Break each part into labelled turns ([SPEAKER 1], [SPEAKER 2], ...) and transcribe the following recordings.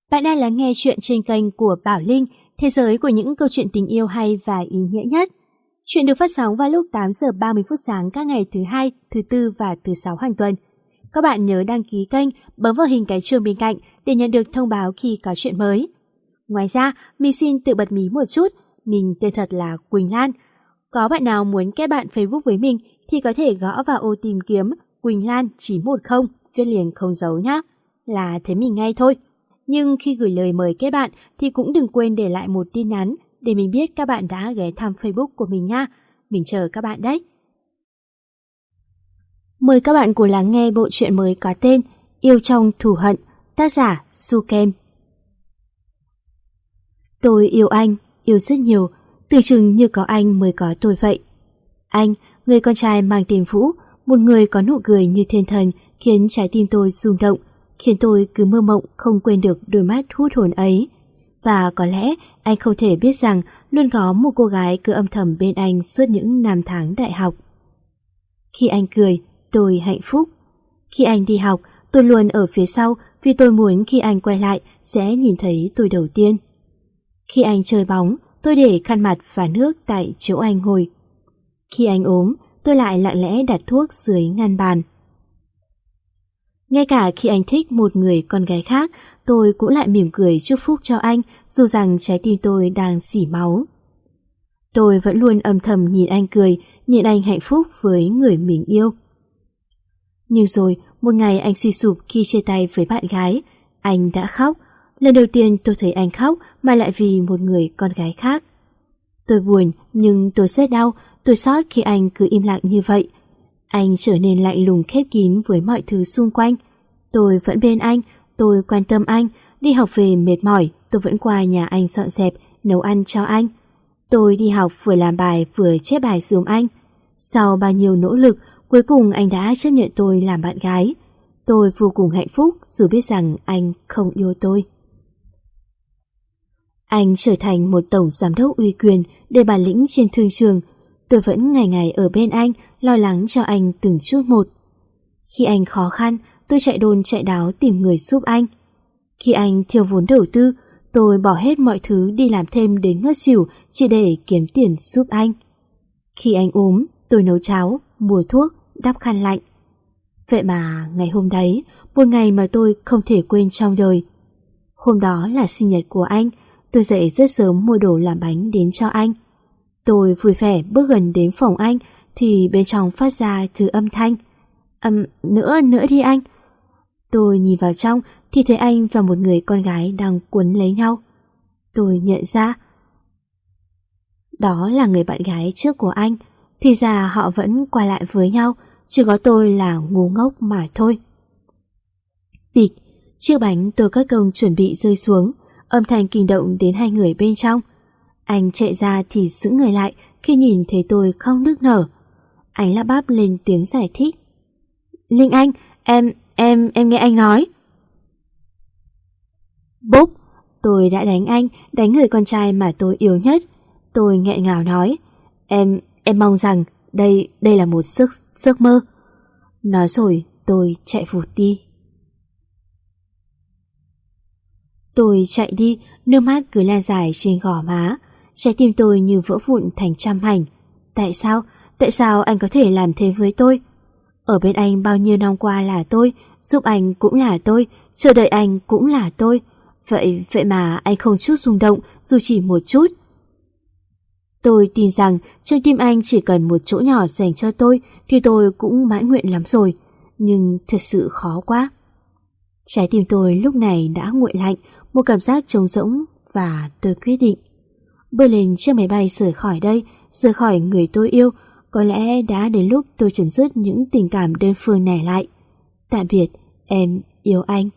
[SPEAKER 1] Bạn đang lắng nghe chuyện trên kênh của Bảo Linh, thế giới của những câu chuyện tình yêu hay và ý nghĩa nhất. Chuyện được phát sóng vào lúc 8 giờ 30 phút sáng các ngày thứ Hai, thứ Tư và thứ Sáu hàng tuần. Các bạn nhớ đăng ký kênh, bấm vào hình cái chuông bên cạnh để nhận được thông báo khi có chuyện mới. Ngoài ra, mình xin tự bật mí một chút, mình tên thật là Quỳnh Lan. Có bạn nào muốn kết bạn Facebook với mình thì có thể gõ vào ô tìm kiếm Quỳnh Lan 910, viết liền không dấu nhé, là thấy mình ngay thôi. Nhưng khi gửi lời mời kết bạn thì cũng đừng quên để lại một tin nhắn để mình biết các bạn đã ghé thăm Facebook của mình nha. Mình chờ các bạn đấy. Mời các bạn cùng lắng nghe bộ truyện mới có tên Yêu Trong Thù Hận, tác giả Su Kem. Tôi yêu anh, yêu rất nhiều, tưởng chừng như có anh mới có tôi vậy. Anh, người con trai mang tên Vũ, một người có nụ cười như thiên thần khiến trái tim tôi rung động, khiến tôi cứ mơ mộng không quên được đôi mắt hút hồn ấy. Và có lẽ anh không thể biết rằng luôn có một cô gái cứ âm thầm bên anh suốt những năm tháng đại học. Khi anh cười, tôi hạnh phúc. Khi anh đi học, tôi luôn ở phía sau vì tôi muốn khi anh quay lại sẽ nhìn thấy tôi đầu tiên. Khi anh chơi bóng, tôi để khăn mặt và nước tại chỗ anh ngồi. Khi anh ốm, tôi lại lặng lẽ đặt thuốc dưới ngăn bàn. Ngay cả khi anh thích một người con gái khác, tôi cũng lại mỉm cười chúc phúc cho anh, dù rằng trái tim tôi đang rỉ máu. Tôi vẫn luôn âm thầm nhìn anh cười, nhìn anh hạnh phúc với người mình yêu. Nhưng rồi, một ngày anh suy sụp khi chia tay với bạn gái. Anh đã khóc. Lần đầu tiên tôi thấy anh khóc mà lại vì một người con gái khác. Tôi buồn, nhưng tôi rất đau, tôi xót khi anh cứ im lặng như vậy. Anh trở nên lạnh lùng khép kín với mọi thứ xung quanh. Tôi vẫn bên anh, tôi quan tâm anh, đi học về mệt mỏi, tôi vẫn qua nhà anh dọn dẹp, nấu ăn cho anh. Tôi đi học vừa làm bài vừa chép bài giùm anh. Sau bao nhiêu nỗ lực, cuối cùng anh đã chấp nhận tôi làm bạn gái. Tôi vô cùng hạnh phúc dù biết rằng anh không yêu tôi. Anh trở thành một tổng giám đốc uy quyền để bản lĩnh trên thương trường. Tôi vẫn ngày ngày ở bên anh, lo lắng cho anh từng chút một. Khi anh khó khăn, tôi chạy đôn chạy đáo tìm người giúp anh. Khi anh thiếu vốn đầu tư, tôi bỏ hết mọi thứ đi làm thêm đến ngất xỉu chỉ để kiếm tiền giúp anh. Khi anh ốm, tôi nấu cháo, mua thuốc, đắp khăn lạnh. Vậy mà ngày hôm đấy, một ngày mà tôi không thể quên trong đời. Hôm đó là sinh nhật của anh, tôi dậy rất sớm mua đồ làm bánh đến cho anh. Tôi vui vẻ bước gần đến phòng anh thì bên trong phát ra thứ âm thanh. Nữa đi anh. Tôi nhìn vào trong thì thấy anh và một người con gái đang quấn lấy nhau. Tôi nhận ra đó là người bạn gái trước của anh. Thì ra họ vẫn qua lại với nhau, chỉ có tôi là ngu ngốc mà thôi. Bịch, chiếc bánh tôi cất công chuẩn bị rơi xuống, âm thanh kinh động đến hai người bên trong. Anh chạy ra thì sững người lại khi nhìn thấy tôi không nức nở. Anh lắp bắp lên tiếng giải thích. Linh Anh, em nghe anh nói. Bốp, tôi đã đánh anh, đánh người con trai mà tôi yêu nhất. Tôi nghẹn ngào nói, em mong rằng đây là một giấc mơ. Nói rồi tôi chạy vụt đi. Tôi chạy đi, nước mắt cứ lan dài trên gò má. Trái tim tôi như vỡ vụn thành trăm mảnh. Tại sao anh có thể làm thế với tôi? Ở bên anh bao nhiêu năm qua là tôi, giúp anh cũng là tôi, chờ đợi anh cũng là tôi. Vậy mà anh không chút rung động dù chỉ một chút. Tôi tin rằng trong tim anh chỉ cần một chỗ nhỏ dành cho tôi thì tôi cũng mãn nguyện lắm rồi. Nhưng thật sự khó quá. Trái tim tôi lúc này đã nguội lạnh, một cảm giác trống rỗng và tôi quyết định bơi lên chiếc máy bay rời khỏi đây, rời khỏi người tôi yêu. Có lẽ đã đến lúc tôi chấm dứt những tình cảm đơn phương này lại. Tạm biệt, em yêu anh.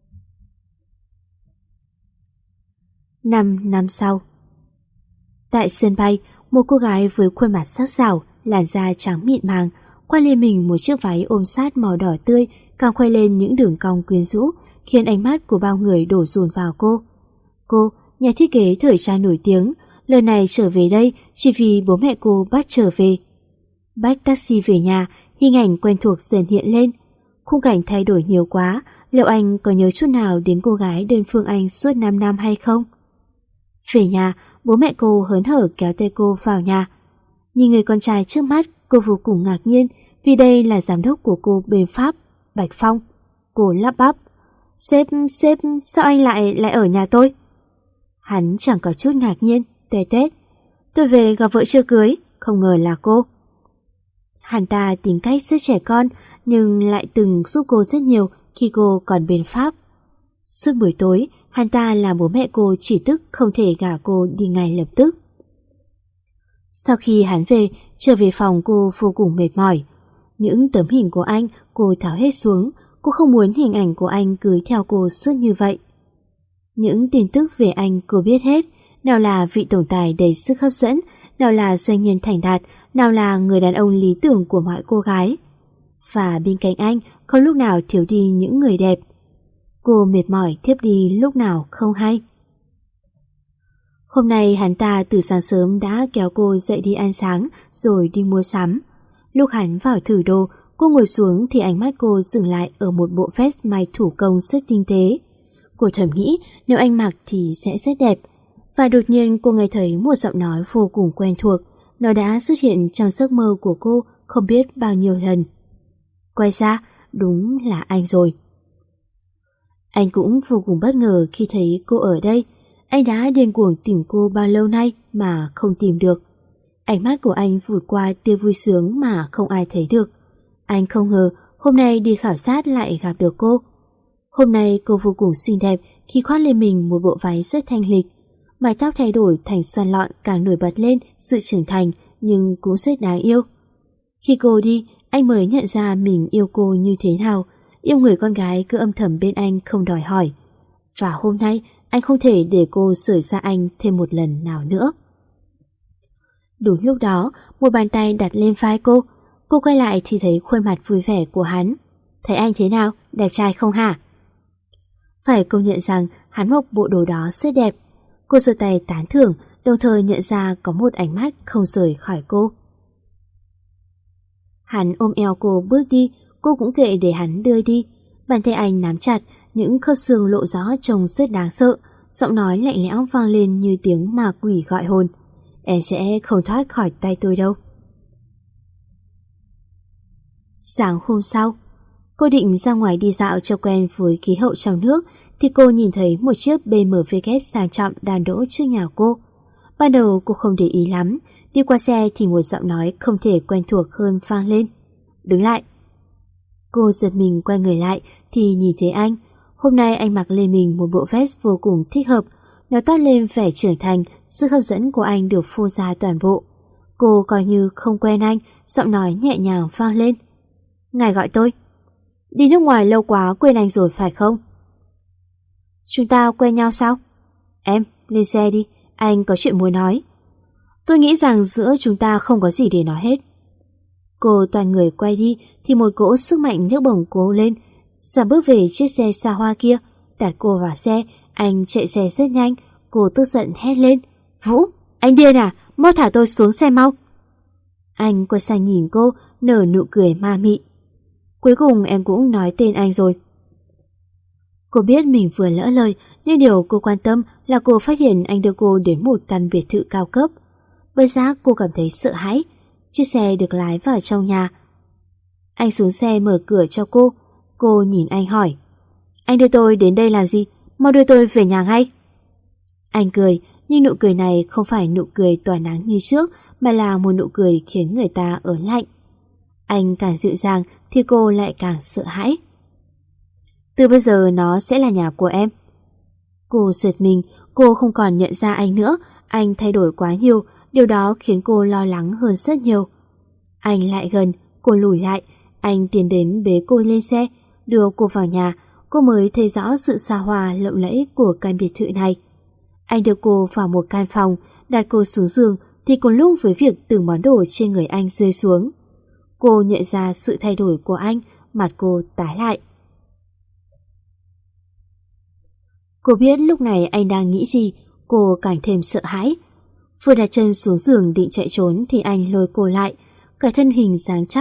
[SPEAKER 1] 5 năm sau. Tại sân bay, một cô gái với khuôn mặt sắc sảo, làn da trắng mịn màng, khoác lên mình một chiếc váy ôm sát màu đỏ tươi, càng khoe lên những đường cong quyến rũ, khiến ánh mắt của bao người đổ dồn vào cô. Cô, nhà thiết kế thời trang nổi tiếng, lần này trở về đây chỉ vì bố mẹ cô bắt trở về. Bắt taxi về nhà, hình ảnh quen thuộc dần hiện lên. Khung cảnh thay đổi nhiều quá, liệu anh có nhớ chút nào đến cô gái đơn phương anh suốt 5 năm hay không? Về nhà, bố mẹ cô hớn hở kéo tay cô vào nhà. Nhìn người con trai trước mắt, cô vô cùng ngạc nhiên vì đây là giám đốc của cô bên Pháp, Bạch Phong. Cô lắp bắp: Sếp, sao anh lại ở nhà tôi? Hắn chẳng có chút ngạc nhiên, tuét tuét: Tôi về gặp vợ chưa cưới, không ngờ là cô. Hắn ta tính cách rất trẻ con nhưng lại từng giúp cô rất nhiều khi cô còn bên Pháp. Suốt buổi tối, hắn ta làm bố mẹ cô chỉ tức không thể gả cô đi ngay lập tức. Sau khi hắn về, trở về phòng cô vô cùng mệt mỏi. Những tấm hình của anh cô tháo hết xuống, cô không muốn hình ảnh của anh cứ theo cô suốt như vậy. Những tin tức về anh cô biết hết, nào là vị tổng tài đầy sức hấp dẫn, nào là doanh nhân thành đạt, nào là người đàn ông lý tưởng của mọi cô gái. Và bên cạnh anh không lúc nào thiếu đi những người đẹp. Cô mệt mỏi thiếp đi lúc nào không hay. Hôm nay hắn ta từ sáng sớm đã kéo cô dậy đi ăn sáng rồi đi mua sắm. Lúc hắn vào thử đồ, cô ngồi xuống thì ánh mắt cô dừng lại ở một bộ vest may thủ công rất tinh tế. Cô thầm nghĩ nếu anh mặc thì sẽ rất đẹp. Và đột nhiên cô nghe thấy một giọng nói vô cùng quen thuộc. Nó đã xuất hiện trong giấc mơ của cô không biết bao nhiêu lần. Quay ra, đúng là anh rồi. Anh cũng vô cùng bất ngờ khi thấy cô ở đây. Anh đã điên cuồng tìm cô bao lâu nay mà không tìm được. Ánh mắt của anh vụt qua tia vui sướng mà không ai thấy được. Anh không ngờ hôm nay đi khảo sát lại gặp được cô. Hôm nay cô vô cùng xinh đẹp khi khoác lên mình một bộ váy rất thanh lịch. Mái tóc thay đổi thành xoăn lọn càng nổi bật lên sự trưởng thành nhưng cũng rất đáng yêu. Khi cô đi, anh mới nhận ra mình yêu cô như thế nào, yêu người con gái cứ âm thầm bên anh không đòi hỏi. Và hôm nay anh không thể để cô sởi ra anh thêm một lần nào nữa. Đúng lúc đó, một bàn tay đặt lên vai cô. Cô quay lại thì thấy khuôn mặt vui vẻ của hắn. Thấy anh thế nào, đẹp trai không hả? Phải công nhận rằng hắn mặc bộ đồ đó rất đẹp. Cô giơ tay tán thưởng, đồng thời nhận ra có một ánh mắt không rời khỏi cô. Hắn ôm eo cô bước đi, cô cũng kệ để hắn đưa đi. Bàn tay anh nắm chặt, những khớp xương lộ rõ trông rất đáng sợ. Giọng nói lạnh lẽo vang lên như tiếng ma quỷ gọi hồn. Em sẽ không thoát khỏi tay tôi đâu. Sáng hôm sau, cô định ra ngoài đi dạo cho quen với khí hậu trong nước thì cô nhìn thấy một chiếc BMW sang trọng đang đỗ trước nhà cô. Ban đầu cô không để ý lắm, đi qua xe thì một giọng nói không thể quen thuộc hơn vang lên. Đứng lại. Cô giật mình quay người lại thì nhìn thấy anh. Hôm nay anh mặc lên mình một bộ vest vô cùng thích hợp. Nó toát lên vẻ trưởng thành, sức hấp dẫn của anh được phô ra toàn bộ. Cô coi như không quen anh, giọng nói nhẹ nhàng vang lên. Ngài gọi tôi. Đi nước ngoài lâu quá quên anh rồi phải không? Chúng ta quen nhau sao? Em, lên xe đi, anh có chuyện muốn nói. Tôi nghĩ rằng giữa chúng ta không có gì để nói hết. Cô toàn người quay đi thì một cỗ sức mạnh nhấc bổng cô lên, giảm bước về chiếc xe xa hoa kia, đặt cô vào xe. Anh chạy xe rất nhanh. Cô tức giận hét lên. Vũ, anh điên à, mau thả tôi xuống xe mau. Anh quay sang nhìn cô, nở nụ cười ma mị. Cuối cùng em cũng nói tên anh rồi. Cô biết mình vừa lỡ lời, nhưng điều cô quan tâm là cô phát hiện anh đưa cô đến một căn biệt thự cao cấp. Bây giờ cô cảm thấy sợ hãi. Chiếc xe được lái vào trong nhà. Anh xuống xe mở cửa cho cô. Cô nhìn anh hỏi. Anh đưa tôi đến đây làm gì? Mau đưa tôi về nhà ngay. Anh cười, nhưng nụ cười này không phải nụ cười tỏa nắng như trước, mà là một nụ cười khiến người ta ớn lạnh. Anh càng dịu dàng thì cô lại càng sợ hãi. Từ bây giờ nó sẽ là nhà của em. Cô giật mình, cô không còn nhận ra anh nữa. Anh thay đổi quá nhiều, điều đó khiến cô lo lắng hơn rất nhiều. Anh lại gần, cô lùi lại. Anh tiến đến bế cô lên xe, đưa cô vào nhà. Cô mới thấy rõ sự xa hoa lộng lẫy của căn biệt thự này. Anh đưa cô vào một căn phòng, đặt cô xuống giường thì cùng lúc với việc từng món đồ trên người anh rơi xuống. Cô nhận ra sự thay đổi của anh, mặt cô tái lại. Cô biết lúc này anh đang nghĩ gì, cô càng thêm sợ hãi. Vừa đặt chân xuống giường định chạy trốn thì anh lôi cô lại. Cả thân hình dáng chắc,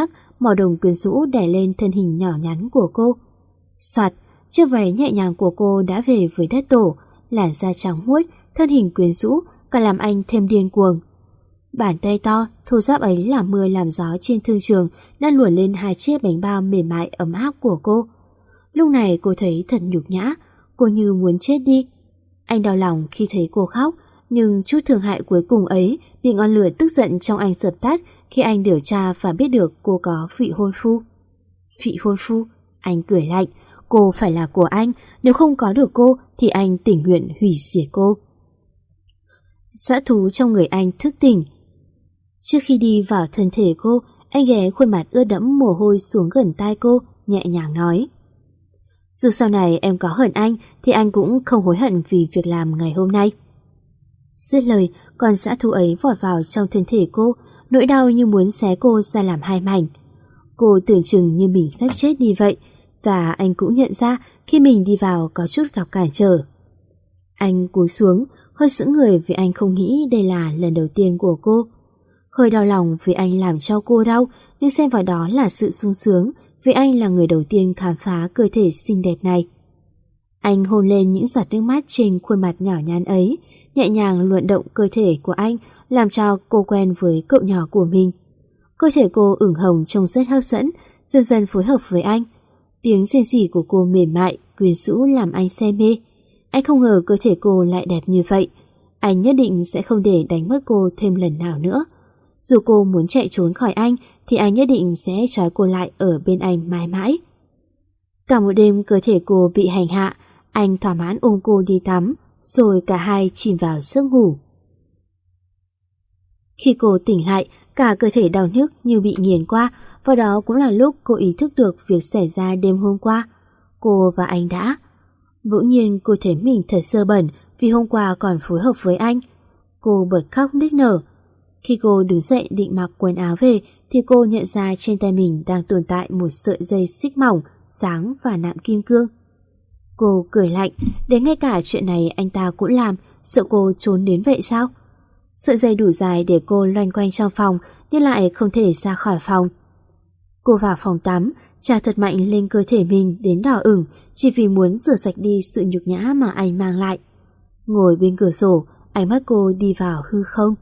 [SPEAKER 1] màu đồng quyến rũ đè lên thân hình nhỏ nhắn của cô. Soạt, chiếc váy nhẹ nhàng của cô đã về với đất tổ, làn da trắng muốt, thân hình quyến rũ, càng làm anh thêm điên cuồng. Bàn tay to, thô ráp ấy làm mưa làm gió trên thương trường đang luồn lên hai chiếc bánh bao mềm mại ấm áp của cô. Lúc này cô thấy thật nhục nhã, cô như muốn chết đi. Anh đau lòng khi thấy cô khóc, nhưng chút thương hại cuối cùng ấy bị ngọn lửa tức giận trong anh dập tắt khi anh điều tra và biết được cô có vị hôn phu. Vị hôn phu? Anh cười lạnh. Cô phải là của anh, nếu không có được cô thì anh tình nguyện hủy diệt cô. Dã thú trong người anh thức tỉnh. Trước khi đi vào thân thể cô, anh ghé khuôn mặt ướt đẫm mồ hôi xuống gần tai cô, nhẹ nhàng nói: dù sau này em có hận anh thì anh cũng không hối hận vì việc làm ngày hôm nay. Dứt lời, con dã thú ấy vọt vào trong thân thể cô, nỗi đau như muốn xé cô ra làm hai mảnh. Cô tưởng chừng như mình sắp chết đi vậy, và anh cũng nhận ra khi mình đi vào có chút gặp cản trở. Anh cúi xuống, hơi sững người vì anh không nghĩ đây là lần đầu tiên của cô. Hơi đau lòng vì anh làm cho cô đau, nhưng xem vào đó là sự sung sướng vì anh là người đầu tiên khám phá cơ thể xinh đẹp này. Anh hôn lên những giọt nước mắt trên khuôn mặt nhỏ nhắn ấy, nhẹ nhàng luận động cơ thể của anh, làm cho cô quen với cậu nhỏ của mình. Cơ thể cô ửng hồng trông rất hấp dẫn, dần dần phối hợp với anh. Tiếng rên rỉ của cô mềm mại, quyến rũ làm anh say mê. Anh không ngờ cơ thể cô lại đẹp như vậy. Anh nhất định sẽ không để đánh mất cô thêm lần nào nữa. Dù cô muốn chạy trốn khỏi anh thì anh nhất định sẽ trói cô lại ở bên anh mãi mãi. Cả một đêm cơ thể cô bị hành hạ, anh thỏa mãn ôm cô đi tắm, rồi cả hai chìm vào giấc ngủ. Khi cô tỉnh lại, cả cơ thể đau nhức như bị nghiền qua, và đó cũng là lúc cô ý thức được việc xảy ra đêm hôm qua. Cô và anh đã. Bỗng nhiên cô thấy mình thật sơ bẩn vì hôm qua còn phối hợp với anh. Cô bật khóc nức nở. Khi cô đứng dậy định mặc quần áo về thì cô nhận ra trên tay mình đang tồn tại một sợi dây xích mỏng, sáng và nạm kim cương. Cô cười lạnh, đến ngay cả chuyện này anh ta cũng làm, sợ cô trốn đến vậy sao? Sợi dây đủ dài để cô loanh quanh trong phòng nhưng lại không thể ra khỏi phòng. Cô vào phòng tắm, chà thật mạnh lên cơ thể mình đến đỏ ửng chỉ vì muốn rửa sạch đi sự nhục nhã mà anh mang lại. Ngồi bên cửa sổ, ánh mắt cô đi vào hư không.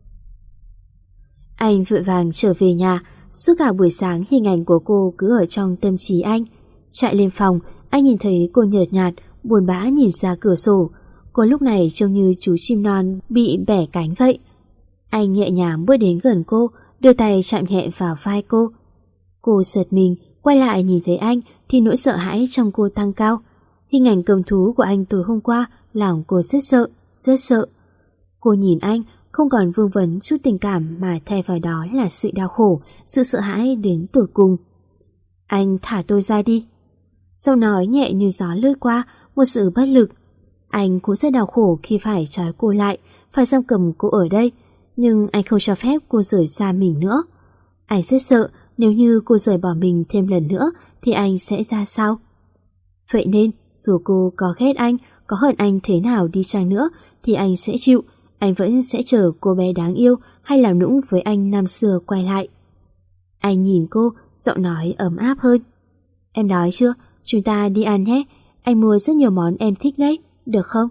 [SPEAKER 1] Anh vội vàng trở về nhà, suốt cả buổi sáng hình ảnh của cô cứ ở trong tâm trí anh. Chạy lên phòng, anh nhìn thấy cô nhợt nhạt, buồn bã nhìn ra cửa sổ. Cô lúc này trông như chú chim non bị bẻ cánh vậy. Anh nhẹ nhàng bước đến gần cô, đưa tay chạm nhẹ vào vai cô. Cô giật mình, quay lại nhìn thấy anh thì nỗi sợ hãi trong cô tăng cao. Hình ảnh cầm thú của anh tối hôm qua làm cô rất sợ, rất sợ. Cô nhìn anh, không còn vương vấn chút tình cảm mà thay vào đó là sự đau khổ, sự sợ hãi đến tột cùng. Anh thả tôi ra đi. Giọng nói nhẹ như gió lướt qua, một sự bất lực. Anh cũng rất đau khổ khi phải trói cô lại, phải giam cầm cô ở đây, nhưng anh không cho phép cô rời xa mình nữa. Anh rất sợ nếu như cô rời bỏ mình thêm lần nữa thì anh sẽ ra sao? Vậy nên dù cô có ghét anh, có hận anh thế nào đi chăng nữa thì anh sẽ chịu. Anh vẫn sẽ chờ cô bé đáng yêu hay làm nũng với anh năm xưa quay lại. Anh nhìn cô, giọng nói ấm áp hơn. Em đói chưa? Chúng ta đi ăn nhé. Anh mua rất nhiều món em thích đấy, được không?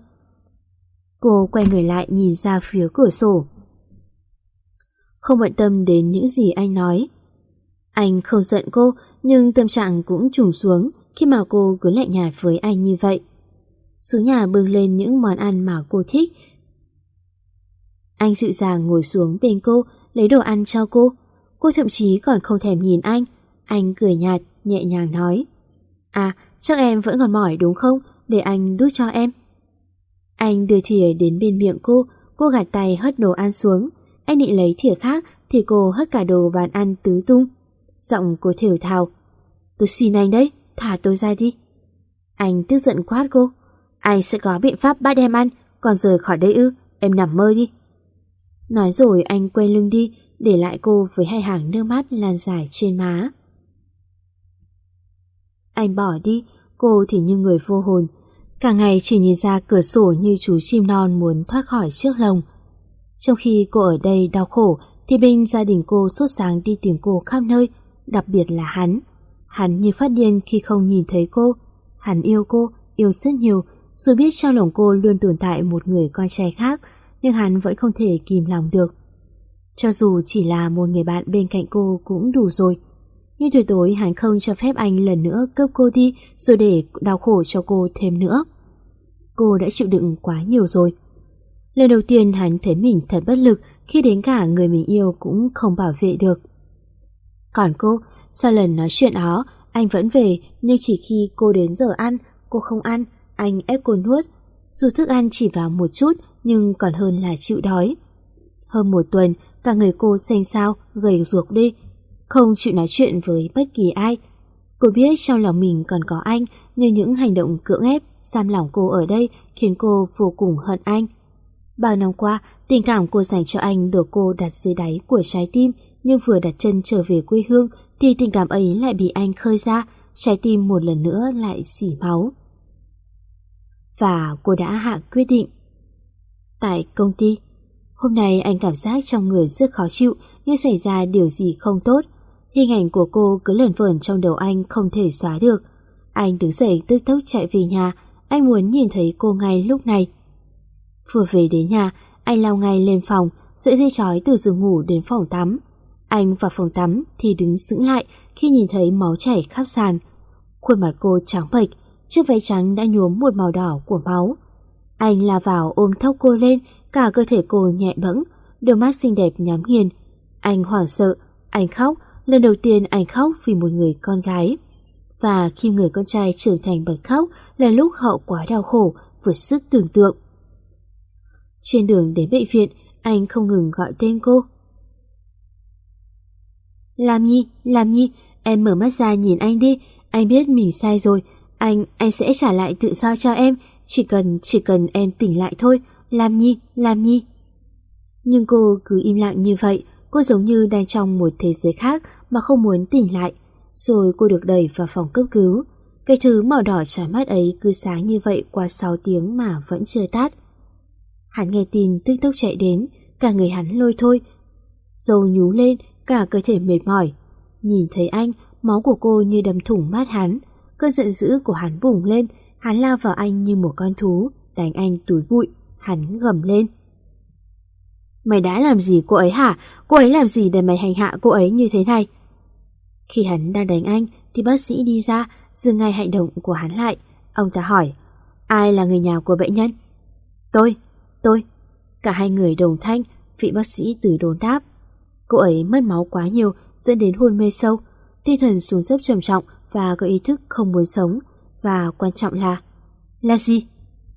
[SPEAKER 1] Cô quay người lại nhìn ra phía cửa sổ, không bận tâm đến những gì anh nói. Anh không giận cô, nhưng tâm trạng cũng trùng xuống khi mà cô cứ lạnh nhạt với anh như vậy. Xuống nhà bưng lên những món ăn mà cô thích. Anh dịu dàng ngồi xuống bên cô, lấy đồ ăn cho cô. Cô thậm chí còn không thèm nhìn anh. Anh cười nhạt, nhẹ nhàng nói: À, chắc em vẫn còn mỏi đúng không? Để anh đút cho em. Anh đưa thìa đến bên miệng cô gạt tay hất đồ ăn xuống. Anh định lấy thìa khác thì cô hất cả đồ bàn ăn tứ tung. Giọng cô thều thào: Tôi xin anh đấy, thả tôi ra đi. Anh tức giận quát cô: Anh sẽ có biện pháp bắt em ăn, còn rời khỏi đây ư? Em nằm mơ đi. Nói rồi anh quay lưng đi, để lại cô với hai hàng nước mắt lan dài trên má. Anh bỏ đi, cô thì như người vô hồn, cả ngày chỉ nhìn ra cửa sổ như chú chim non muốn thoát khỏi chiếc lồng. Trong khi cô ở đây đau khổ thì bên gia đình cô sốt sáng đi tìm cô khắp nơi, đặc biệt là hắn. Hắn như phát điên khi không nhìn thấy cô. Hắn yêu cô, yêu rất nhiều, dù biết trong lòng cô luôn tồn tại một người con trai khác, nhưng hắn vẫn không thể kìm lòng được. Cho dù chỉ là một người bạn bên cạnh cô cũng đủ rồi. Nhưng tuyệt đối hắn không cho phép anh lần nữa cướp cô đi rồi để đau khổ cho cô thêm nữa. Cô đã chịu đựng quá nhiều rồi. Lần đầu tiên hắn thấy mình thật bất lực khi đến cả người mình yêu cũng không bảo vệ được. Còn cô, sau lần nói chuyện đó, anh vẫn về, nhưng chỉ khi cô đến giờ ăn, cô không ăn, anh ép cô nuốt. Dù thức ăn chỉ vào một chút, nhưng còn hơn là chịu đói. Hơn một tuần, cả người cô xanh xao, gầy ruột đi, không chịu nói chuyện với bất kỳ ai. Cô biết trong lòng mình còn có anh, nhưng những hành động cưỡng ép, giam lỏng cô ở đây khiến cô vô cùng hận anh. Bao năm qua, tình cảm cô dành cho anh được cô đặt dưới đáy của trái tim, nhưng vừa đặt chân trở về quê hương thì tình cảm ấy lại bị anh khơi ra, trái tim một lần nữa lại xỉ máu. Và cô đã hạ quyết định. Tại công ty, hôm nay anh cảm giác trong người rất khó chịu, như xảy ra điều gì không tốt. Hình ảnh của cô cứ lởn vởn trong đầu anh không thể xóa được. Anh đứng dậy tức tốc chạy về nhà, anh muốn nhìn thấy cô ngay lúc này. Vừa về đến nhà, anh lao ngay lên phòng, sợi dây trói từ giường ngủ đến phòng tắm. Anh vào phòng tắm thì đứng sững lại khi nhìn thấy máu chảy khắp sàn. Khuôn mặt cô trắng bệch, chiếc váy trắng đã nhuốm một màu đỏ của máu. Anh lao vào ôm thốc cô lên, cả cơ thể cô nhẹ bẫng, đôi mắt xinh đẹp nhắm nghiền. Anh hoảng sợ, anh khóc, lần đầu tiên anh khóc vì một người con gái. Và khi người con trai trưởng thành bật khóc là lúc họ quá đau khổ, vượt sức tưởng tượng. Trên đường đến bệnh viện, anh không ngừng gọi tên cô. Lam Nhi, em mở mắt ra nhìn anh đi, anh biết mình sai rồi, anh sẽ trả lại tự do cho em, chỉ cần em tỉnh lại thôi, Lam Nhi. Nhưng cô cứ im lặng như vậy, cô giống như đang trong một thế giới khác mà không muốn tỉnh lại. Rồi cô được đẩy vào phòng cấp cứu. Cái thứ màu đỏ chói mắt ấy cứ sáng như vậy qua 6 tiếng mà vẫn chưa tắt. Hắn nghe tin tức tốc chạy đến, cả người hắn lôi thôi, râu nhú lên, cả cơ thể mệt mỏi. Nhìn thấy anh, máu của cô như đâm thủng mắt hắn. Cơn giận dữ của hắn bùng lên, hắn lao vào anh như một con thú, đánh anh túi bụi. Hắn gầm lên. Mày đã làm gì cô ấy hả? Cô ấy làm gì để mày hành hạ cô ấy như thế này? Khi hắn đang đánh anh thì bác sĩ đi ra, dừng ngay hành động của hắn lại. Ông ta hỏi, ai là người nhà của bệnh nhân? Tôi. Cả hai người đồng thanh, vị bác sĩ từ đốn đáp. Cô ấy mất máu quá nhiều dẫn đến hôn mê sâu, tinh thần xuống dốc trầm trọng và có ý thức không muốn sống. Và quan trọng là gì?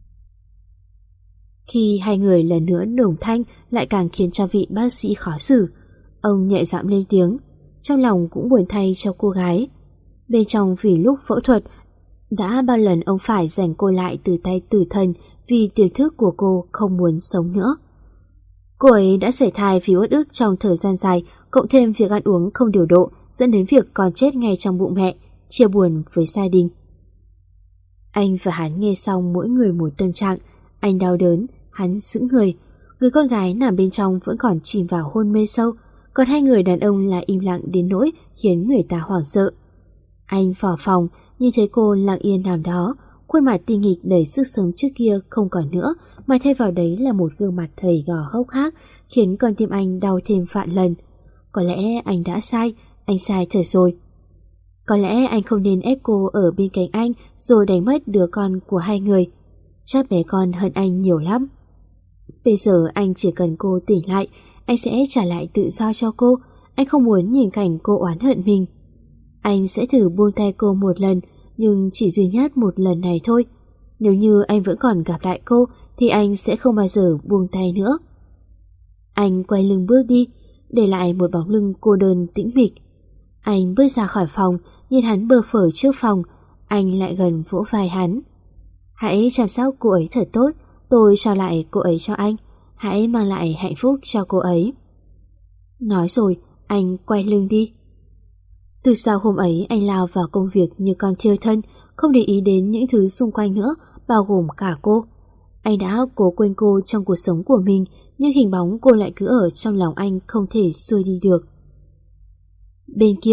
[SPEAKER 1] Khi hai người lần nữa đồng thanh lại càng khiến cho vị bác sĩ khó xử. Ông nhẹ giọng lên tiếng, trong lòng cũng buồn thay cho cô gái. Bên trong vì lúc phẫu thuật, đã bao lần ông phải giành cô lại từ tay tử thần vì tiềm thức của cô không muốn sống nữa. Cô ấy đã sảy thai vì uất ức trong thời gian dài, cộng thêm việc ăn uống không điều độ dẫn đến việc con chết ngay trong bụng mẹ, chia buồn với gia đình. Anh và hắn nghe xong mỗi người một tâm trạng. Anh đau đớn, hắn sững người. Người con gái nằm bên trong vẫn còn chìm vào hôn mê sâu, còn hai người đàn ông lại im lặng đến nỗi khiến người ta hoảng sợ. Anh vào phòng, nhìn thấy cô lặng yên nằm đó, khuôn mặt tinh nghịch đầy sức sống trước kia không còn nữa, mà thay vào đấy là một gương mặt gầy gò hốc hác, khiến con tim anh đau thêm vạn lần. Có lẽ anh đã sai, anh sai thật rồi. Có lẽ anh không nên ép cô ở bên cạnh anh rồi đánh mất đứa con của hai người. Chắc bé con hận anh nhiều lắm. Bây giờ anh chỉ cần cô tỉnh lại, anh sẽ trả lại tự do cho cô. Anh không muốn nhìn cảnh cô oán hận mình. Anh sẽ thử buông tay cô một lần, nhưng chỉ duy nhất một lần này thôi. Nếu như anh vẫn còn gặp lại cô thì anh sẽ không bao giờ buông tay nữa. Anh quay lưng bước đi, để lại một bóng lưng cô đơn tĩnh mịch. Anh bước ra khỏi phòng, nhìn hắn bơ phờ trước phòng. Anh lại gần vỗ vai hắn. Hãy chăm sóc cô ấy thật tốt, tôi trao lại cô ấy cho anh. Hãy mang lại hạnh phúc cho cô ấy. Nói rồi, anh quay lưng đi. Từ sau hôm ấy anh lao vào công việc như con thiêu thân, không để ý đến những thứ xung quanh nữa, bao gồm cả cô. Anh đã cố quên cô trong cuộc sống của mình, nhưng hình bóng cô lại cứ ở trong lòng anh không thể xuôi đi được. Bên kia,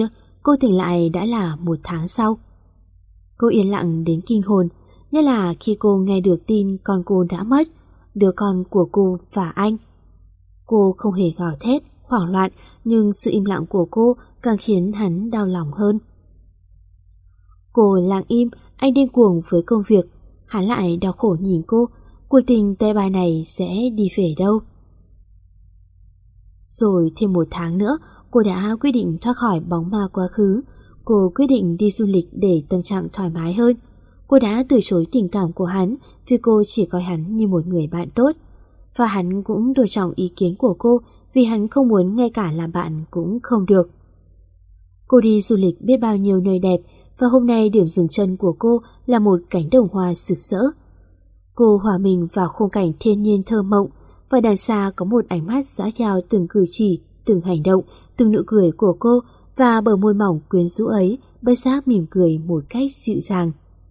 [SPEAKER 1] Cô tỉnh lại đã là 1 tháng sau. Cô yên lặng đến kinh hồn, nhất là khi cô nghe được tin con cô đã mất, đứa con của cô và anh. Cô không hề gào thét, hoảng loạn, nhưng sự im lặng của cô càng khiến hắn đau lòng hơn. Cô lặng im, anh điên cuồng với công việc, hắn lại đau khổ nhìn cô, cuộc tình tệ bại này sẽ đi về đâu? Rồi thêm 1 tháng nữa, cô đã quyết định thoát khỏi bóng ma quá khứ. Cô quyết định đi du lịch để tâm trạng thoải mái hơn. Cô đã từ chối tình cảm của hắn vì cô chỉ coi hắn như một người bạn tốt. Và hắn cũng tôn trọng ý kiến của cô vì hắn không muốn ngay cả làm bạn cũng không được. Cô đi du lịch biết bao nhiêu nơi đẹp và hôm nay điểm dừng chân của cô là một cánh đồng hoa rực rỡ. Cô hòa mình vào khung cảnh thiên nhiên thơ mộng và đằng xa có một ánh mắt dõi theo từng cử chỉ, từng hành động, từng nụ cười của cô và bờ môi mỏng quyến rũ ấy bất giác mỉm cười một cách dịu dàng.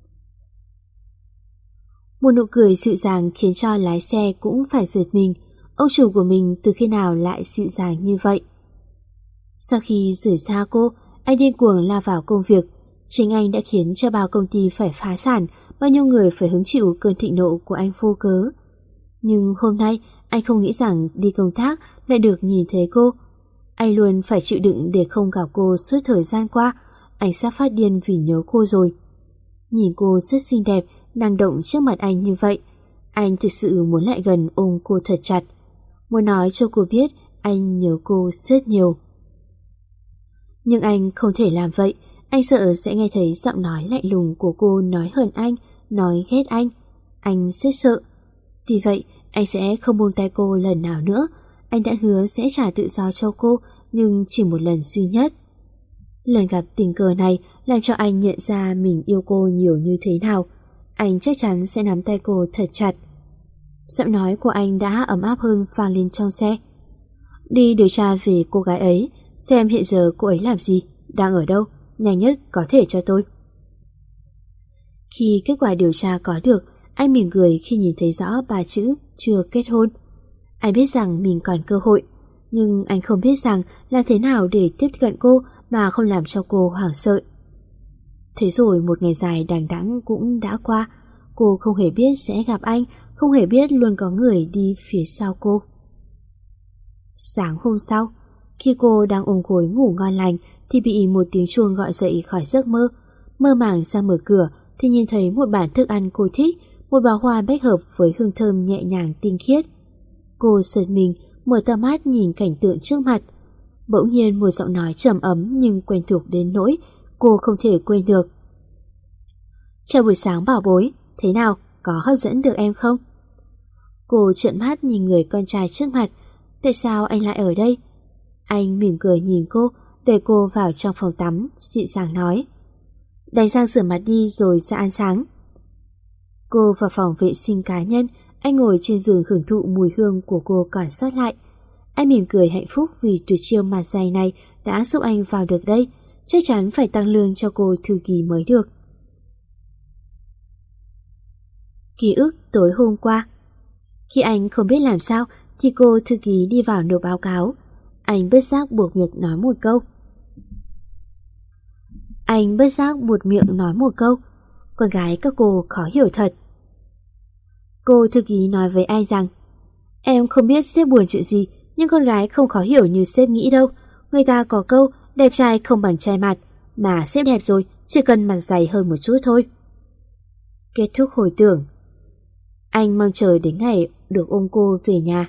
[SPEAKER 1] Một nụ cười dịu dàng khiến cho lái xe cũng phải giật mình. Ông chủ của mình từ khi nào lại dịu dàng như vậy? Sau khi rời xa cô, anh điên cuồng lao vào công việc. Chính anh đã khiến cho bao công ty phải phá sản, bao nhiêu người phải hứng chịu cơn thịnh nộ của anh vô cớ. Nhưng hôm nay, anh không nghĩ rằng đi công tác lại được nhìn thấy cô. Anh luôn phải chịu đựng để không gặp cô suốt thời gian qua. Anh sắp phát điên vì nhớ cô rồi. Nhìn cô rất xinh đẹp, năng động trước mặt anh như vậy. Anh thực sự muốn lại gần ôm cô thật chặt. Muốn nói cho cô biết anh nhớ cô rất nhiều. Nhưng anh không thể làm vậy. Anh sợ sẽ nghe thấy giọng nói lạnh lùng của cô nói hờn anh, nói ghét anh. Anh rất sợ. Vì vậy, anh sẽ không buông tay cô lần nào nữa. Anh đã hứa sẽ trả tự do cho cô, nhưng chỉ một lần duy nhất. Lần gặp tình cờ này làm cho anh nhận ra mình yêu cô nhiều như thế nào. Anh chắc chắn sẽ nắm tay cô thật chặt. Giọng nói của anh đã ấm áp hơn vang lên trong xe. Đi điều tra về cô gái ấy, xem hiện giờ cô ấy làm gì, đang ở đâu, nhanh nhất có thể cho tôi. Khi kết quả điều tra có được, anh mỉm cười khi nhìn thấy rõ 3 chữ chưa kết hôn. Anh biết rằng mình còn cơ hội, nhưng anh không biết rằng làm thế nào để tiếp cận cô mà không làm cho cô hoảng sợ. Thế rồi một ngày dài đằng đẵng cũng đã qua. Cô không hề biết sẽ gặp anh, không hề biết luôn có người đi phía sau cô. Sáng hôm sau, khi cô đang ôm gối ngủ ngon lành thì bị một tiếng chuông gọi dậy khỏi giấc mơ. Mơ màng ra mở cửa thì nhìn thấy một bản thức ăn cô thích, một bó hoa bách hợp với hương thơm nhẹ nhàng tinh khiết. Cô giật mình, mở to mắt nhìn cảnh tượng trước mặt. Bỗng nhiên một giọng nói trầm ấm nhưng quen thuộc đến nỗi cô không thể quên được. Chào buổi sáng bảo bối, thế nào, có hấp dẫn được em không? Cô trợn mắt nhìn người con trai trước mặt. Tại sao anh lại ở đây? Anh mỉm cười nhìn cô, đẩy cô vào trong phòng tắm, dịu dàng nói. Đánh răng rửa mặt đi rồi ra ăn sáng. Cô vào phòng vệ sinh cá nhân, anh ngồi trên giường hưởng thụ mùi hương của cô còn sót lại. Anh mỉm cười hạnh phúc vì tuyệt chiêu mặt dày này đã giúp anh vào được đây, chắc chắn phải tăng lương cho cô thư ký mới được. Ký ức tối hôm qua. Khi anh không biết làm sao thì cô thư ký đi vào nộp báo cáo. Anh bất giác buộc miệng nói một câu. Con gái các cô khó hiểu thật. Cô thư ký nói với anh rằng em không biết sếp buồn chuyện gì, nhưng con gái không khó hiểu như sếp nghĩ đâu. Người ta có câu đẹp trai không bằng trai mặt, mà sếp đẹp rồi, chỉ cần mặt dày hơn một chút thôi. Kết thúc hồi tưởng. Anh mong chờ đến ngày được ôm cô về nhà.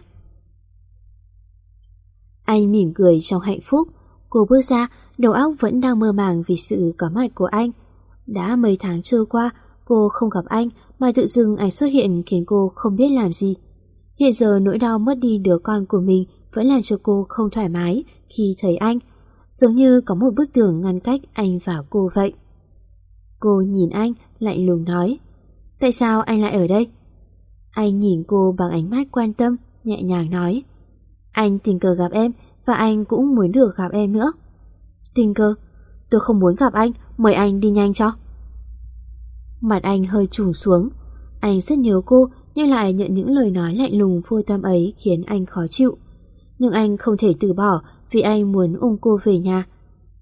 [SPEAKER 1] Anh mỉm cười trong hạnh phúc. Cô bước ra, đầu óc vẫn đang mơ màng vì sự có mặt của anh. Đã mấy tháng trôi qua, cô không gặp anh, mà tự dưng anh xuất hiện khiến cô không biết làm gì. Hiện giờ nỗi đau mất đi đứa con của mình vẫn làm cho cô không thoải mái khi thấy anh, giống như có một bức tường ngăn cách anh và cô vậy. Cô nhìn anh, lạnh lùng nói, tại sao anh lại ở đây? Anh nhìn cô bằng ánh mắt quan tâm, nhẹ nhàng nói, anh tình cờ gặp em và anh cũng muốn được gặp em nữa. Tình cờ? Tôi không muốn gặp anh, mời anh đi nhanh cho. Mặt anh hơi trùng xuống. Anh rất nhớ cô, nhưng lại nhận những lời nói lạnh lùng vô tâm ấy khiến anh khó chịu. Nhưng anh không thể từ bỏ vì anh muốn ôm cô về nhà.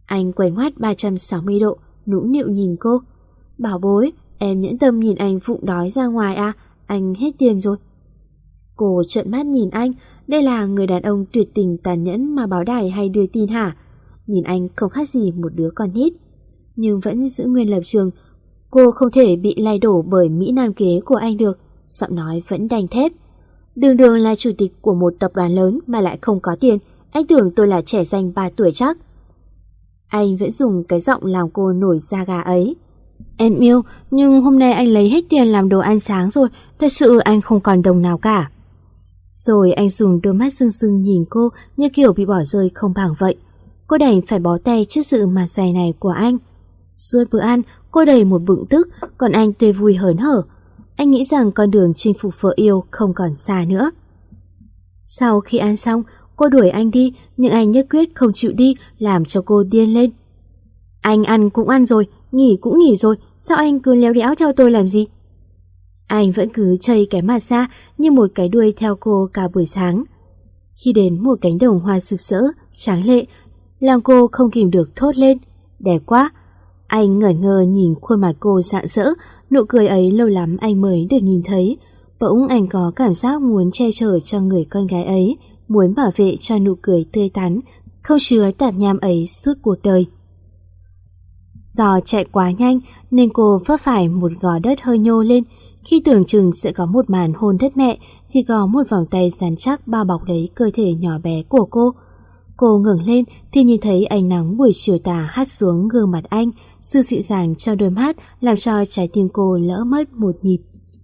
[SPEAKER 1] Anh quay ngoắt 360 độ, nũng nịu nhìn cô. Bảo bối, em nhẫn tâm nhìn anh vụng đói ra ngoài à? Anh hết tiền rồi. Cô trợn mắt nhìn anh. Đây là người đàn ông tuyệt tình tàn nhẫn mà báo đài hay đưa tin hả? Nhìn anh không khác gì một đứa con nít. Nhưng vẫn giữ nguyên lập trường. Cô không thể bị lay đổ bởi mỹ nam kế của anh được. Giọng nói vẫn đanh thép. Đường Đường là chủ tịch của một tập đoàn lớn mà lại không có tiền. Anh tưởng tôi là trẻ danh 3 tuổi chắc. Anh vẫn dùng cái giọng làm cô nổi da gà ấy. Em yêu, nhưng hôm nay anh lấy hết tiền làm đồ ăn sáng rồi. Thật sự anh không còn đồng nào cả. Rồi anh dùng đôi mắt sưng sưng nhìn cô như kiểu bị bỏ rơi không bằng vậy. Cô đành phải bó tay trước sự mặt dày này của anh. Suốt bữa ăn, cô đầy một bụng tức, còn anh tươi vui hớn hở. Anh nghĩ rằng con đường chinh phục vợ yêu không còn xa nữa. Sau khi ăn xong, cô đuổi anh đi, nhưng anh nhất quyết không chịu đi, làm cho cô điên lên. Anh ăn cũng ăn rồi, nghỉ cũng nghỉ rồi, sao anh cứ léo đẽo theo tôi làm gì? Anh vẫn cứ chây cái mặt ra như một cái đuôi theo cô cả buổi sáng. Khi đến một cánh đồng hoa rực rỡ, tráng lệ, làm cô không kìm được thốt lên. Đẹp quá! Anh ngẩn ngơ nhìn khuôn mặt cô rạng rỡ, nụ cười ấy lâu lắm anh mới được nhìn thấy. Bỗng anh có cảm giác muốn che chở cho người con gái ấy, muốn bảo vệ cho nụ cười tươi tắn, không chứa tạp nham ấy suốt cuộc đời. Do chạy quá nhanh nên cô vấp phải một gò đất hơi nhô lên. Khi tưởng chừng sẽ có một màn hôn đất mẹ thì có một vòng tay rắn chắc bao bọc lấy cơ thể nhỏ bé của cô. Cô ngẩng lên thì nhìn thấy ánh nắng buổi chiều tà hắt xuống gương mặt anh, sự dịu dàng trong đôi mắt làm cho trái tim cô lỡ mất một nhịp.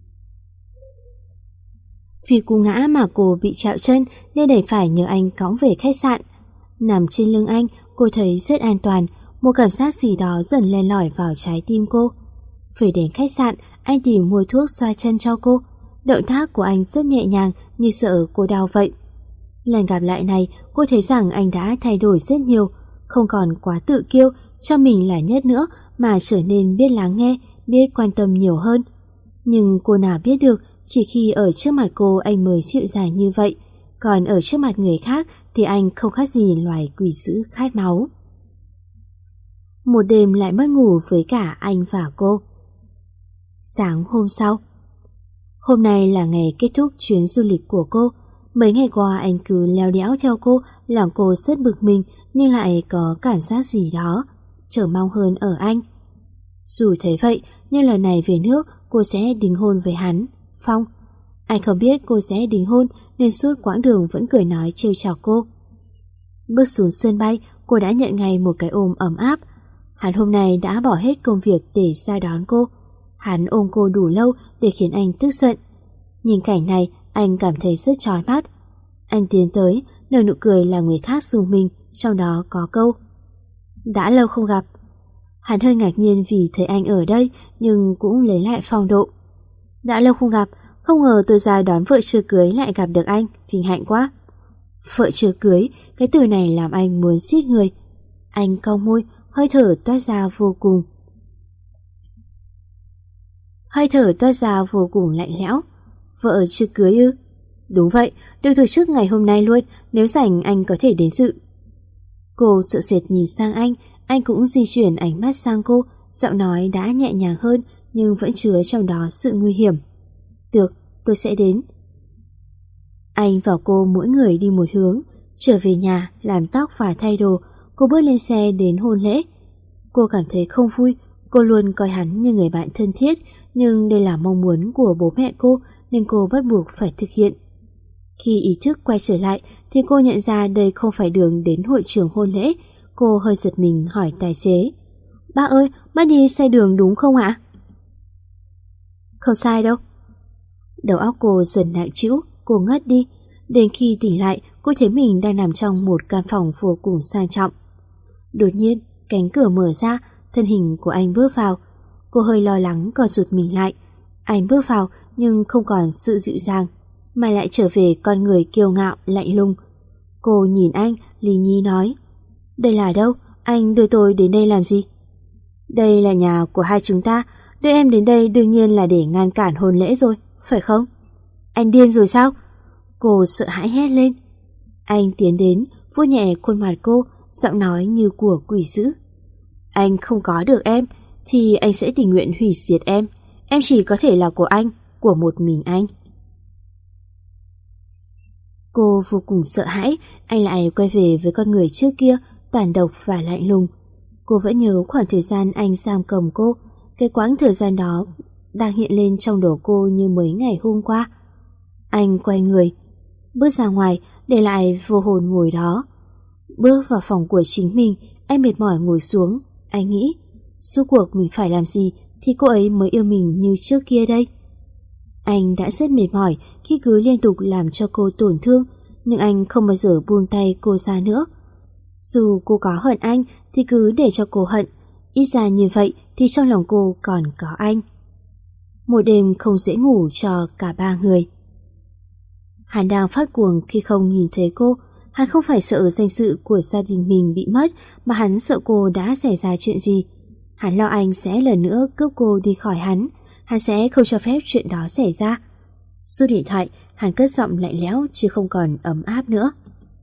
[SPEAKER 1] Vì cú ngã mà cô bị trạo chân nên đành phải nhờ anh cõng về khách sạn. Nằm trên lưng anh, cô thấy rất an toàn, một cảm giác gì đó dần len lỏi vào trái tim cô. Về đến khách sạn, anh tìm mua thuốc xoa chân cho cô. Động tác của anh rất nhẹ nhàng như sợ cô đau vậy. Lần gặp lại này, cô thấy rằng anh đã thay đổi rất nhiều, không còn quá tự kiêu, cho mình là nhất nữa mà trở nên biết lắng nghe, biết quan tâm nhiều hơn. Nhưng cô nào biết được, chỉ khi ở trước mặt cô anh mới dịu dàng như vậy, còn ở trước mặt người khác thì anh không khác gì loài quỷ dữ khát máu. Một đêm lại mất ngủ với cả anh và cô. Sáng hôm sau, hôm nay là ngày kết thúc chuyến du lịch của cô. Mấy ngày qua anh cứ leo đẽo theo cô, làm cô rất bực mình nhưng lại có cảm giác gì đó chờ mong hơn ở anh. Dù thấy vậy, nhưng lần này về nước cô sẽ đính hôn với hắn, Phong. Anh không biết cô sẽ đính hôn nên suốt quãng đường vẫn cười nói trêu chọc cô. Bước xuống sân bay, cô đã nhận ngay một cái ôm ấm áp. Hắn hôm nay đã bỏ hết công việc để ra đón cô. Hắn ôm cô đủ lâu để khiến anh tức giận. Nhìn cảnh này, anh cảm thấy rất chói mắt. Anh tiến tới, nở nụ cười là người khác dùng mình, trong đó có câu đã lâu không gặp. Hắn hơi ngạc nhiên vì thấy anh ở đây, nhưng cũng lấy lại phong độ. Đã lâu không gặp, không ngờ tôi ra đón vợ chưa cưới lại gặp được anh, vinh hạnh quá. Vợ chưa cưới, cái từ này làm anh muốn giết người. Anh cau môi, hơi thở toát ra vô cùng. Lạnh lẽo. Vợ chưa cưới ư? Đúng vậy, được tổ chức ngày hôm nay luôn, nếu rảnh anh có thể đến dự. Cô sợ sệt nhìn sang anh cũng di chuyển ánh mắt sang cô, giọng nói đã nhẹ nhàng hơn nhưng vẫn chứa trong đó sự nguy hiểm. Được, tôi sẽ đến. Anh và cô mỗi người đi một hướng, trở về nhà, làm tóc và thay đồ, cô bước lên xe đến hôn lễ. Cô cảm thấy không vui, cô luôn coi hắn như người bạn thân thiết, nhưng đây là mong muốn của bố mẹ cô nên cô bắt buộc phải thực hiện. Khi ý thức quay trở lại thì cô nhận ra đây không phải đường đến hội trường hôn lễ. Cô hơi giật mình hỏi tài xế: Bác ơi, bác đi sai đường đúng không ạ? Không sai đâu. Đầu óc cô dần nặng trĩu, cô ngất đi. Đến khi tỉnh lại, cô thấy mình đang nằm trong một căn phòng vô cùng sang trọng. Đột nhiên, cánh cửa mở ra, thân hình của anh bước vào. Cô hơi lo lắng còn rụt mình lại. Anh bước vào nhưng không còn sự dịu dàng, mà lại trở về con người kiêu ngạo, lạnh lùng. Cô nhìn anh, lý nhí nói: Đây là đâu? Anh đưa tôi đến đây làm gì? Đây là nhà của hai chúng ta. Đưa em đến đây đương nhiên là để ngăn cản hôn lễ rồi, phải không? Anh điên rồi sao? Cô sợ hãi hét lên. Anh tiến đến, vuốt nhẹ khuôn mặt cô, giọng nói như của quỷ dữ. Anh không có được em, thì anh sẽ tình nguyện hủy diệt em. Em chỉ có thể là của anh, của một mình anh. Cô vô cùng sợ hãi, anh lại quay về với con người trước kia, tàn độc và lạnh lùng. Cô vẫn nhớ khoảng thời gian anh giam cầm cô, cái quãng thời gian đó đang hiện lên trong đầu cô như mấy ngày hôm qua. Anh quay người, bước ra ngoài, để lại vô hồn ngồi đó. Bước vào phòng của chính mình, anh mệt mỏi ngồi xuống. Anh nghĩ, suốt cuộc mình phải làm gì thì cô ấy mới yêu mình như trước kia đây? Anh đã rất mệt mỏi khi cứ liên tục làm cho cô tổn thương, nhưng anh không bao giờ buông tay cô ra nữa. Dù cô có hận anh thì cứ để cho cô hận, ít ra như vậy thì trong lòng cô còn có anh. Một đêm không dễ ngủ cho cả ba người. Hắn đang phát cuồng khi không nhìn thấy cô. Hắn không phải sợ danh dự của gia đình mình bị mất, mà hắn sợ cô đã xảy ra chuyện gì. Hắn lo anh sẽ lần nữa cướp cô đi khỏi hắn. Hắn sẽ không cho phép chuyện đó xảy ra. Rút điện thoại, hắn cất giọng lạnh lẽo chứ không còn ấm áp nữa.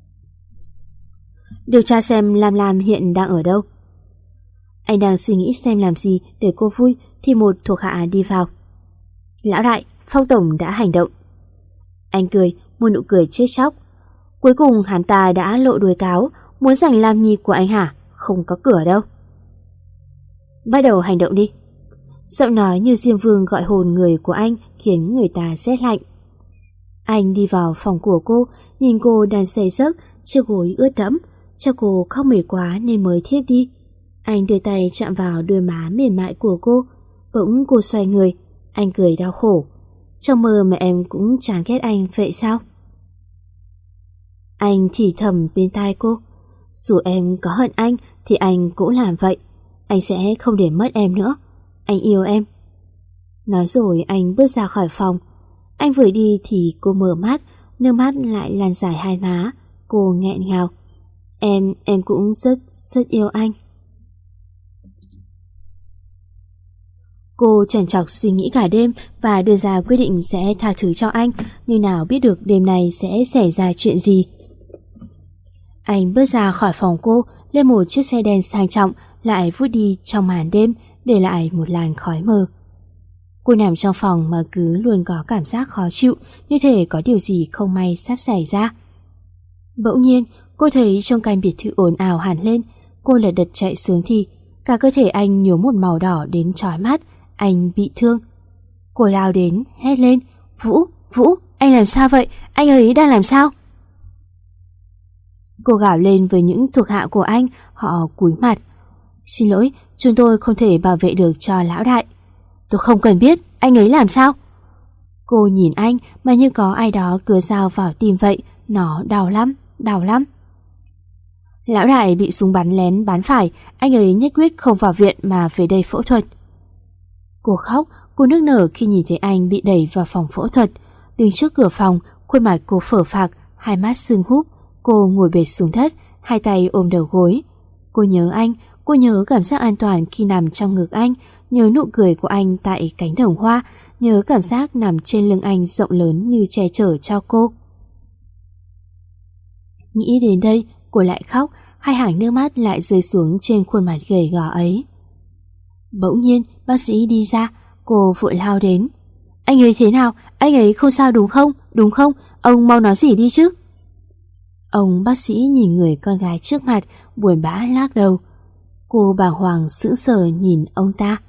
[SPEAKER 1] Điều tra xem Lam hiện đang ở đâu. Anh đang suy nghĩ xem làm gì để cô vui thì một thuộc hạ đi vào. Lão đại, Phong tổng đã hành động. Anh cười, một nụ cười chết chóc. Cuối cùng hắn ta đã lộ đuôi cáo, muốn giành Lam Nhi của anh hả? Không có cửa đâu. Bắt đầu hành động đi. Giọng nói như Diêm Vương gọi hồn người của anh khiến người ta rét lạnh. Anh đi vào phòng của cô, nhìn cô đang say giấc, chiếc gối ướt đẫm, cho cô khóc mệt quá nên mới thiếp đi. Anh đưa tay chạm vào đôi má mềm mại của cô, bỗng cô xoay người, anh cười đau khổ. Trong mơ mà em cũng chán ghét anh vậy sao? Anh thì thầm bên tai cô, dù em có hận anh thì anh cũng làm vậy. Anh sẽ không để mất em nữa. Anh yêu em. Nói rồi anh bước ra khỏi phòng. Anh vừa đi thì cô mở mắt, nước mắt lại lan dài hai má. Cô nghẹn ngào. Em cũng rất yêu anh. Cô trằn trọc suy nghĩ cả đêm và đưa ra quyết định sẽ tha thứ cho anh, nhưng nào biết được đêm nay sẽ xảy ra chuyện gì. Anh bước ra khỏi phòng cô, lên một chiếc xe đen sang trọng, lại vút đi trong màn đêm, để lại một làn khói mờ. Cô nằm trong phòng mà cứ luôn có cảm giác khó chịu, như thể có điều gì không may sắp xảy ra. Bỗng nhiên, cô thấy trong căn biệt thự ồn ào hẳn lên. Cô lật đật chạy xuống thì cả cơ thể anh nhuốm một màu đỏ đến chói mắt. Anh bị thương. Cô lao đến, hét lên. Vũ, anh làm sao vậy? Anh ấy đang làm sao? Cô gào lên với những thuộc hạ của anh. Họ cúi mặt. Xin lỗi, chúng tôi không thể bảo vệ được cho lão đại. Tôi không cần biết anh ấy làm sao. Cô nhìn anh mà như có ai đó cứa dao vào tim vậy. Nó đau lắm. Lão đại bị súng bắn lén bắn phải. Anh ấy nhất quyết không vào viện mà về đây phẫu thuật. Cô khóc, cô nức nở khi nhìn thấy anh bị đẩy vào phòng phẫu thuật. Đứng trước cửa phòng, khuôn mặt cô phở phạc, hai mắt sưng húp. Cô ngồi bệt xuống đất, hai tay ôm đầu gối. Cô nhớ anh, cô nhớ cảm giác an toàn khi nằm trong ngực anh, nhớ nụ cười của anh tại cánh đồng hoa, nhớ cảm giác nằm trên lưng anh rộng lớn như che chở cho cô. Nghĩ đến đây, cô lại khóc, hai hàng nước mắt lại rơi xuống trên khuôn mặt gầy gò ấy. Bỗng nhiên, bác sĩ đi ra, cô vội lao đến. Anh ấy thế nào? Anh ấy không sao đúng không? Đúng không? Ông mau nói gì đi chứ? Ông bác sĩ nhìn người con gái trước mặt, buồn bã lắc đầu. Cô bàng hoàng sững sờ nhìn ông ta.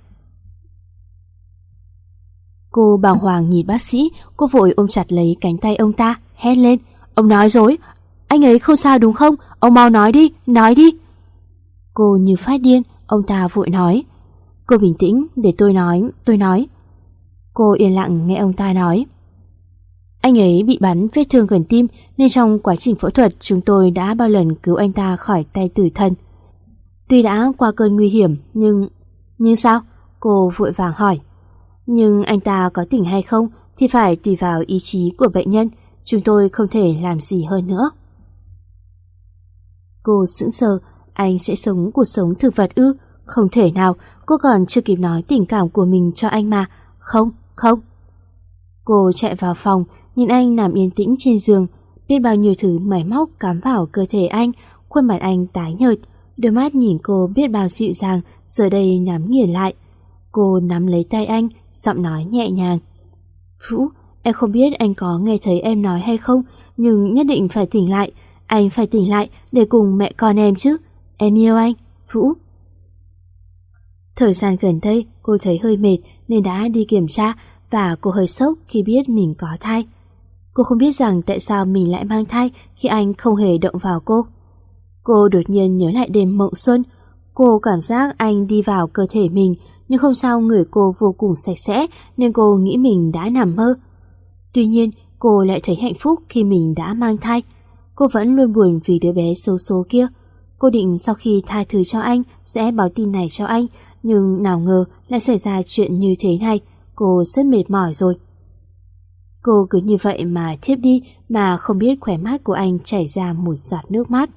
[SPEAKER 1] Cô bàng hoàng nhìn bác sĩ, cô vội ôm chặt lấy cánh tay ông ta, hét lên. Ông nói dối, anh ấy không sao đúng không? Ông mau nói đi. Cô như phát điên, ông ta vội nói. Cô bình tĩnh, để tôi nói. Cô yên lặng nghe ông ta nói. Anh ấy bị bắn vết thương gần tim, nên trong quá trình phẫu thuật chúng tôi đã bao lần cứu anh ta khỏi tay tử thần. Tuy đã qua cơn nguy hiểm, nhưng sao? Cô vội vàng hỏi. Nhưng anh ta có tỉnh hay không thì phải tùy vào ý chí của bệnh nhân, chúng tôi không thể làm gì hơn nữa. Cô sững sờ, anh sẽ sống cuộc sống thực vật ư? Không thể nào, cô còn chưa kịp nói tình cảm của mình cho anh mà. Không. Cô chạy vào phòng, nhìn anh nằm yên tĩnh trên giường, biết bao nhiêu thứ máy móc cắm vào cơ thể anh, khuôn mặt anh tái nhợt, đôi mắt nhìn cô biết bao dịu dàng giờ đây nhắm nghiền lại. Cô nắm lấy tay anh, giọng nói nhẹ nhàng. Vũ, em không biết anh có nghe thấy em nói hay không, nhưng nhất định phải tỉnh lại. Anh phải tỉnh lại để cùng mẹ con em chứ. Em yêu anh, Vũ. Thời gian gần đây cô thấy hơi mệt nên đã đi kiểm tra và cô hơi sốc khi biết mình có thai. Cô không biết rằng tại sao mình lại mang thai khi anh không hề động vào cô. Cô đột nhiên nhớ lại đêm mộng xuân. Cô cảm giác anh đi vào cơ thể mình, nhưng không sao, người cô vô cùng sạch sẽ nên cô nghĩ mình đã nằm mơ. Tuy nhiên, cô lại thấy hạnh phúc khi mình đã mang thai. Cô vẫn luôn buồn vì đứa bé xấu số kia. Cô định sau khi tha thứ cho anh sẽ báo tin này cho anh, nhưng nào ngờ lại xảy ra chuyện như thế này. Cô rất mệt mỏi rồi. Cô cứ như vậy mà thiếp đi mà không biết khóe mắt của anh chảy ra một giọt nước mắt.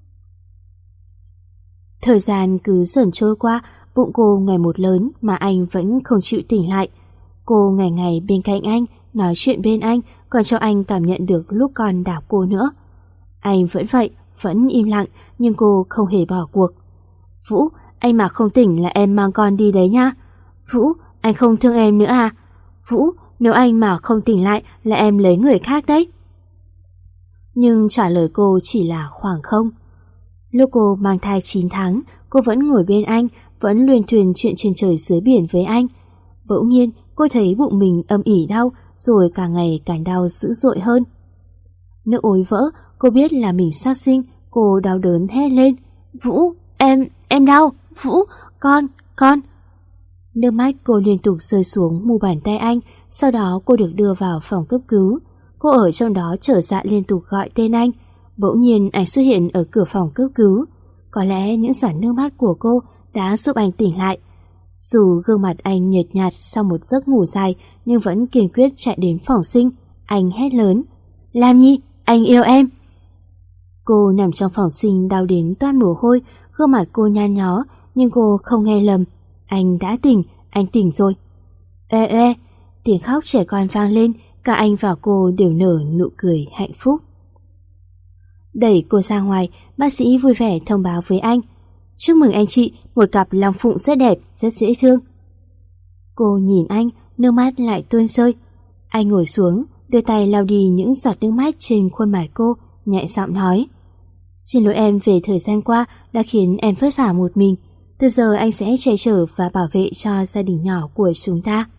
[SPEAKER 1] Thời gian cứ dần trôi qua, bụng cô ngày một lớn mà anh vẫn không chịu tỉnh lại. Cô ngày ngày bên cạnh anh, nói chuyện bên anh, còn cho anh cảm nhận được lúc con đạp cô nữa. Anh vẫn vậy, vẫn im lặng, nhưng cô không hề bỏ cuộc. Vũ, anh mà không tỉnh là em mang con đi đấy nha. Vũ, anh không thương em nữa à? Vũ, nếu anh mà không tỉnh lại là em lấy người khác đấy. Nhưng trả lời cô chỉ là khoảng không. Lúc cô mang thai 9 tháng, cô vẫn ngồi bên anh, vẫn luyên thuyên chuyện trên trời dưới biển với anh. Bỗng nhiên, cô thấy bụng mình âm ỉ đau, rồi càng ngày càng đau dữ dội hơn. Nước ối vỡ, cô biết là mình sắp sinh, cô đau đớn hét lên. Vũ, em đau, Vũ, con. Nước mắt cô liên tục rơi xuống mu bàn tay anh, sau đó cô được đưa vào phòng cấp cứu. Cô ở trong đó trở dạ liên tục gọi tên anh. Bỗng nhiên anh xuất hiện ở cửa phòng cấp cứu. Có lẽ những giọt nước mắt của cô đã giúp anh tỉnh lại. Dù gương mặt anh nhợt nhạt sau một giấc ngủ dài, nhưng vẫn kiên quyết chạy đến phòng sinh. Anh hét lớn. Lam Nhi, anh yêu em. Cô nằm trong phòng sinh đau đến toát mồ hôi, gương mặt cô nhăn nhó, nhưng cô không nghe lầm. Anh đã tỉnh, anh tỉnh rồi. Ê, tiếng khóc trẻ con vang lên, cả anh và cô đều nở nụ cười hạnh phúc. Đẩy cô ra ngoài, bác sĩ vui vẻ thông báo với anh. Chúc mừng anh chị, một cặp long phụng rất đẹp, rất dễ thương. Cô nhìn anh, nước mắt lại tuôn rơi. Anh ngồi xuống, đưa tay lau đi những giọt nước mắt trên khuôn mặt cô, nhẹ giọng nói. Xin lỗi em về thời gian qua đã khiến em vất vả một mình. Từ giờ anh sẽ che chở và bảo vệ cho gia đình nhỏ của chúng ta.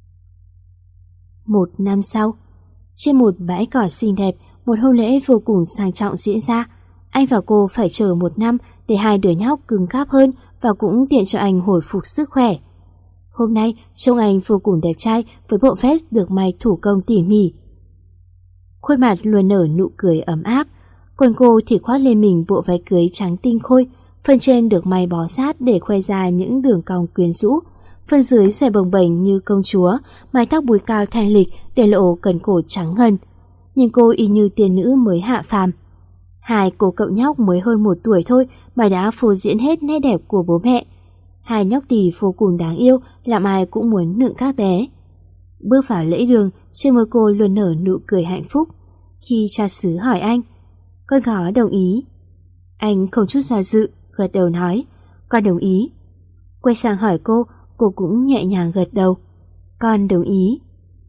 [SPEAKER 1] Một năm sau, trên một bãi cỏ xinh đẹp, một hôn lễ vô cùng sang trọng diễn ra. Anh và cô phải chờ 1 năm để hai đứa nhóc cứng cáp hơn và cũng tiện cho anh hồi phục sức khỏe. Hôm nay, trông anh vô cùng đẹp trai với bộ vest được may thủ công tỉ mỉ. Khuôn mặt luôn nở nụ cười ấm áp, còn cô thì khoác lên mình bộ váy cưới trắng tinh khôi, phần trên được may bó sát để khoe ra những đường cong quyến rũ, phần dưới xòe bồng bềnh như công chúa, mái tóc búi cao thanh lịch để lộ cần cổ trắng ngần. Nhưng cô y như tiên nữ mới hạ phàm. Hai cô cậu nhóc mới hơn 1 tuổi thôi mà đã phô diễn hết nét đẹp của bố mẹ. Hai nhóc tỳ vô cùng đáng yêu, làm ai cũng muốn nựng các bé. Bước vào lễ đường, trên môi cô luôn nở nụ cười hạnh phúc. Khi cha xứ hỏi anh, con có đồng ý? Anh không chút do dự, gật đầu nói, con đồng ý. Quay sang hỏi cô cũng nhẹ nhàng gật đầu, con đồng ý.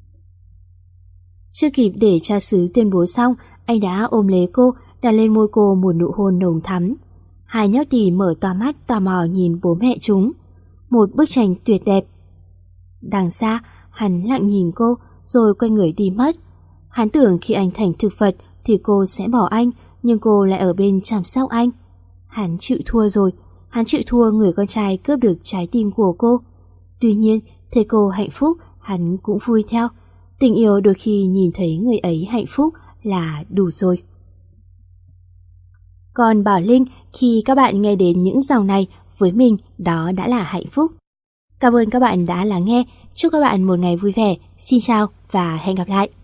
[SPEAKER 1] Chưa kịp để cha xứ tuyên bố xong, anh đã ôm lấy cô, đặt lên môi cô một nụ hôn nồng thắm. Hai nhóc tỳ mở to mắt tò mò nhìn bố mẹ chúng. Một bức tranh tuyệt đẹp. Đằng xa, hắn lặng nhìn cô rồi quay người đi mất. Hắn tưởng khi anh thành thực vật thì cô sẽ bỏ anh, nhưng cô lại ở bên chăm sóc anh. Hắn chịu thua rồi, hắn chịu thua người con trai cướp được trái tim của cô. Tuy nhiên, thấy cô hạnh phúc, hắn cũng vui theo. Tình yêu đôi khi nhìn thấy người ấy hạnh phúc là đủ rồi. Còn Bảo Linh, khi các bạn nghe đến những dòng này, với mình đó đã là hạnh phúc. Cảm ơn các bạn đã lắng nghe. Chúc các bạn một ngày vui vẻ. Xin chào và hẹn gặp lại.